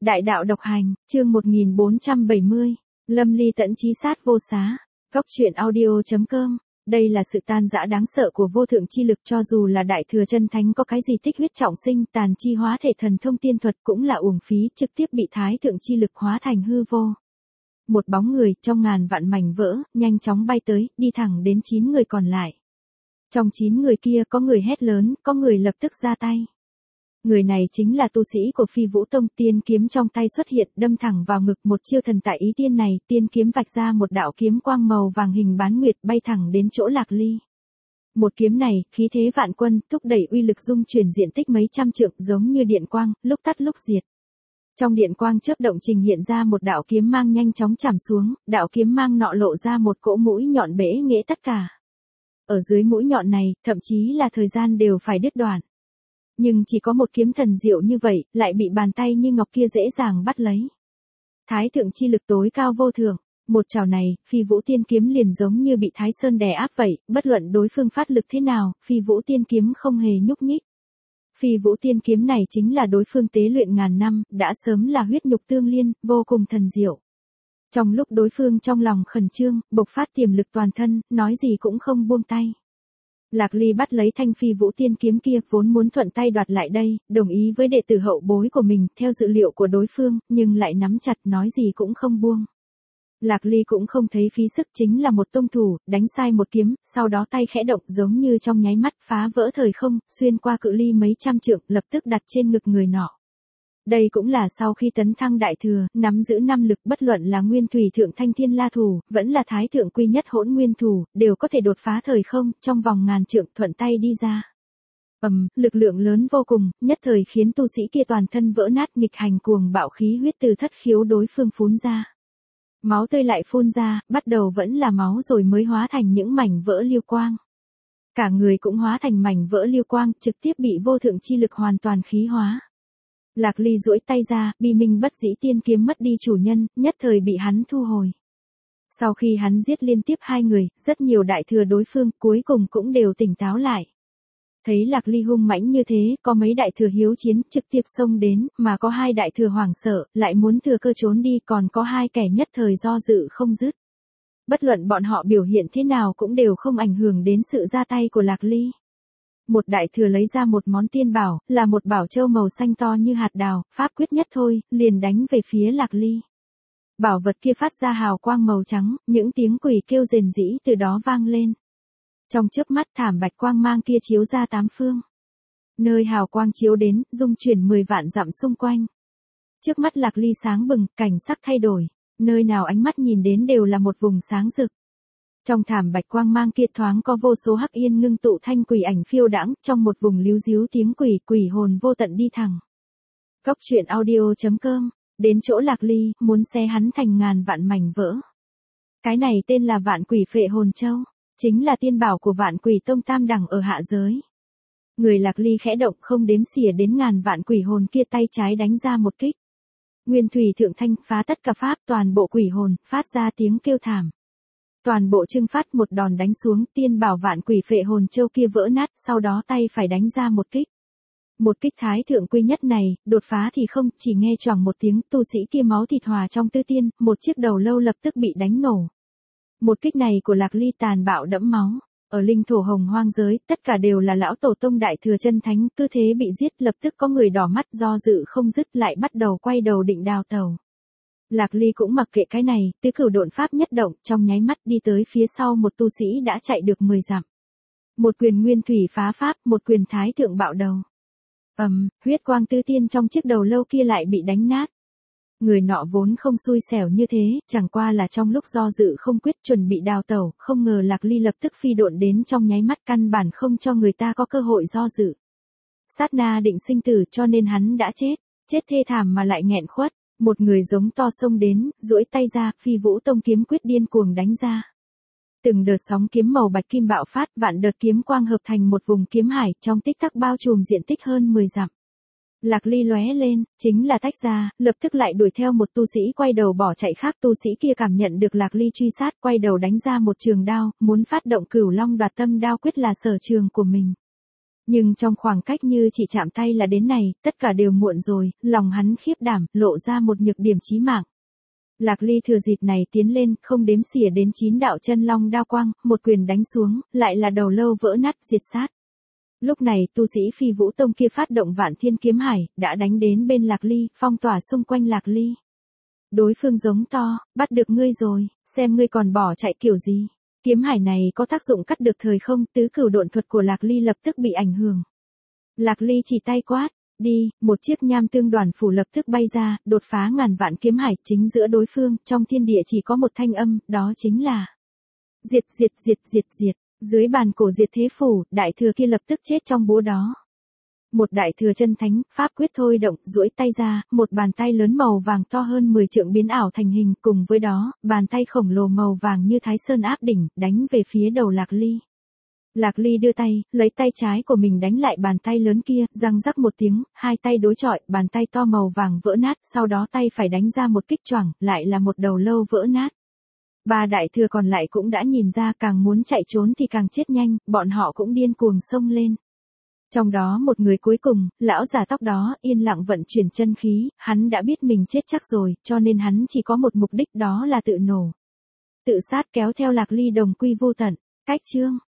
Đại đạo độc hành, chương 1470. Lâm ly tận chí sát vô xá. Góc truyện audio.com. Đây là sự tan rã đáng sợ của vô thượng chi lực, cho dù là đại thừa chân thánh có cái gì tích huyết trọng sinh, tàn chi hóa thể thần thông tiên thuật cũng là uổng phí, trực tiếp bị thái thượng chi lực hóa thành hư vô. Một bóng người trong ngàn vạn mảnh vỡ, nhanh chóng bay tới, đi thẳng đến 9 người còn lại. Trong 9 người kia có người hét lớn, có người lập tức ra tay. Người này chính là tu sĩ của Phi Vũ Tông, tiên kiếm trong tay xuất hiện, đâm thẳng vào ngực. Một chiêu thần tại ý tiên này, tiên kiếm vạch ra một đạo kiếm quang màu vàng hình bán nguyệt, bay thẳng đến chỗ Lạc Ly. Một kiếm này, khí thế vạn quân, thúc đẩy uy lực dung chuyển diện tích mấy trăm trượng, giống như điện quang, lúc tắt lúc diệt. Trong điện quang chớp động trình hiện ra một đạo kiếm mang nhanh chóng chạm xuống, đạo kiếm mang nọ lộ ra một cỗ mũi nhọn bẽ nghễ tất cả. Ở dưới mũi nhọn này, thậm chí là thời gian đều phải đứt đoạn. Nhưng chỉ có một kiếm thần diệu như vậy, lại bị bàn tay như ngọc kia dễ dàng bắt lấy. Thái thượng chi lực tối cao vô thượng, một chảo này, Phi Vũ tiên kiếm liền giống như bị Thái Sơn đè áp vậy, bất luận đối phương phát lực thế nào, Phi Vũ tiên kiếm không hề nhúc nhích. Phi Vũ tiên kiếm này chính là đối phương tế luyện ngàn năm, đã sớm là huyết nhục tương liên, vô cùng thần diệu. Trong lúc đối phương trong lòng khẩn trương, bộc phát tiềm lực toàn thân, nói gì cũng không buông tay. Lạc Ly bắt lấy thanh Phi Vũ tiên kiếm kia, vốn muốn thuận tay đoạt lại đây, đồng ý với đệ tử hậu bối của mình, theo dự liệu của đối phương, nhưng lại nắm chặt, nói gì cũng không buông. Lạc Ly cũng không thấy phí sức, chính là một tông thủ, đánh sai một kiếm, sau đó tay khẽ động giống như trong nháy mắt phá vỡ thời không, xuyên qua cự ly mấy trăm trượng, lập tức đặt trên ngực người nọ. Đây cũng là sau khi tấn thăng đại thừa, nắm giữ 5 lực, bất luận là nguyên thủy thượng thanh thiên la thủ, vẫn là thái thượng quy nhất hỗn nguyên thủ, đều có thể đột phá thời không, trong vòng ngàn trượng thuận tay đi ra. Lực lượng lớn vô cùng, nhất thời khiến tu sĩ kia toàn thân vỡ nát, nghịch hành cuồng bạo khí huyết từ thất khiếu đối phương phun ra. Máu tươi lại phun ra, bắt đầu vẫn là máu rồi mới hóa thành những mảnh vỡ lưu quang. Cả người cũng hóa thành mảnh vỡ lưu quang, trực tiếp bị vô thượng chi lực hoàn toàn khí hóa. Lạc Ly duỗi tay ra, bi minh bất dĩ tiên kiếm mất đi chủ nhân, nhất thời bị hắn thu hồi. Sau khi hắn giết liên tiếp 2 người, rất nhiều đại thừa đối phương, cuối cùng cũng đều tỉnh táo lại. Thấy Lạc Ly hung mãnh như thế, có mấy đại thừa hiếu chiến, trực tiếp xông đến, mà có 2 đại thừa hoảng sợ, lại muốn thừa cơ trốn đi, còn có 2 kẻ nhất thời do dự không dứt. Bất luận bọn họ biểu hiện thế nào cũng đều không ảnh hưởng đến sự ra tay của Lạc Ly. Một đại thừa lấy ra một món tiên bảo, là một bảo châu màu xanh to như hạt đào, pháp quyết nhất thôi, liền đánh về phía Lạc Ly. Bảo vật kia phát ra hào quang màu trắng, những tiếng quỷ kêu rền rĩ từ đó vang lên. Trong chớp mắt thảm bạch quang mang kia chiếu ra 8 phương. Nơi hào quang chiếu đến, dung chuyển 10 vạn dặm xung quanh. Trước mắt Lạc Ly sáng bừng, cảnh sắc thay đổi, nơi nào ánh mắt nhìn đến đều là một vùng sáng rực. Trong thảm bạch quang mang kia thoáng có vô số hắc yên ngưng tụ thanh quỷ ảnh phiêu đãng, trong một vùng líu díu tiếng quỷ hồn vô tận đi thẳng. Góc truyện audio.com, đến chỗ Lạc Ly, muốn xé hắn thành ngàn vạn mảnh vỡ. Cái này tên là Vạn Quỷ Phệ Hồn Châu, chính là tiên bảo của Vạn Quỷ Tông tam đẳng ở hạ giới. Người Lạc Ly khẽ động không đếm xỉa đến ngàn vạn quỷ hồn kia, tay trái đánh ra một kích. Nguyên thủy thượng thanh phá tất cả pháp, toàn bộ quỷ hồn phát ra tiếng kêu thảm. Toàn bộ trưng phát một đòn đánh xuống, tiên bảo Vạn Quỷ Phệ Hồn Châu kia vỡ nát, sau đó tay phải đánh ra một kích. Một kích thái thượng quy nhất này, đột phá thì không, chỉ nghe choảng một tiếng, tu sĩ kia máu thịt hòa trong tư tiên, một chiếc đầu lâu lập tức bị đánh nổ. Một kích này của Lạc Ly tàn bạo đẫm máu. Ở linh thổ hồng hoang giới, tất cả đều là lão tổ tông đại thừa chân thánh, cứ thế bị giết, lập tức có người đỏ mắt do dự không dứt, lại bắt đầu quay đầu định đào tẩu. Lạc Ly cũng mặc kệ cái này, tứ cửu độn pháp nhất động, trong nháy mắt đi tới phía sau một tu sĩ đã chạy được 10 dặm. Một quyền nguyên thủy phá pháp, một quyền thái thượng bạo đầu. Huyết quang tư tiên trong chiếc đầu lâu kia lại bị đánh nát. Người nọ vốn không xui xẻo như thế, chẳng qua là trong lúc do dự không quyết chuẩn bị đào tẩu, không ngờ Lạc Ly lập tức phi độn đến trong nháy mắt, căn bản không cho người ta có cơ hội do dự. Sát na định sinh tử, cho nên hắn đã chết thê thảm mà lại nghẹn khuất. Một người giống to xông đến, duỗi tay ra, Phi Vũ Tông kiếm quyết điên cuồng đánh ra. Từng đợt sóng kiếm màu bạch kim bạo phát, vạn đợt kiếm quang hợp thành một vùng kiếm hải, trong tích tắc bao trùm diện tích hơn 10 dặm. Lạc Ly lóe lên, chính là tách ra, lập tức lại đuổi theo một tu sĩ quay đầu bỏ chạy khác. Tu sĩ kia cảm nhận được Lạc Ly truy sát, quay đầu đánh ra một trường đao, muốn phát động Cửu Long Đoạt Tâm đao quyết là sở trường của mình. Nhưng trong khoảng cách như chỉ chạm tay là đến này, tất cả đều muộn rồi, lòng hắn khiếp đảm, lộ ra một nhược điểm chí mạng. Lạc Ly thừa dịp này tiến lên, không đếm xỉa đến 9 đạo chân long đao quang, một quyền đánh xuống, lại là đầu lâu vỡ nát diệt sát. Lúc này tu sĩ Phi Vũ Tông kia phát động Vạn Thiên Kiếm Hải, đã đánh đến bên Lạc Ly, phong tỏa xung quanh Lạc Ly. Đối phương giống to, bắt được ngươi rồi, xem ngươi còn bỏ chạy kiểu gì. Kiếm hải này có tác dụng cắt được thời không, tứ cửu độn thuật của Lạc Ly lập tức bị ảnh hưởng. Lạc Ly chỉ tay quát, đi, một chiếc nham tương đoàn phủ lập tức bay ra, đột phá ngàn vạn kiếm hải chính giữa đối phương, trong thiên địa chỉ có một thanh âm, đó chính là diệt diệt diệt diệt diệt. Dưới bàn cổ diệt thế phủ, đại thừa kia lập tức chết trong búa đó. Một đại thừa chân thánh, pháp quyết thôi động, duỗi tay ra, một bàn tay lớn màu vàng to hơn 10 trượng biến ảo thành hình, cùng với đó, bàn tay khổng lồ màu vàng như Thái Sơn áp đỉnh, đánh về phía đầu Lạc Ly. Lạc Ly đưa tay, lấy tay trái của mình đánh lại bàn tay lớn kia, răng rắc một tiếng, hai tay đối chọi, bàn tay to màu vàng vỡ nát, sau đó tay phải đánh ra một kích choảng, lại là một đầu lâu vỡ nát. Ba đại thừa còn lại cũng đã nhìn ra, càng muốn chạy trốn thì càng chết nhanh, bọn họ cũng điên cuồng xông lên. Trong đó một người cuối cùng, lão già tóc đó, yên lặng vận chuyển chân khí, hắn đã biết mình chết chắc rồi, cho nên hắn chỉ có một mục đích, đó là tự nổ. Tự sát kéo theo Lạc Ly đồng quy vô tận. Cách chương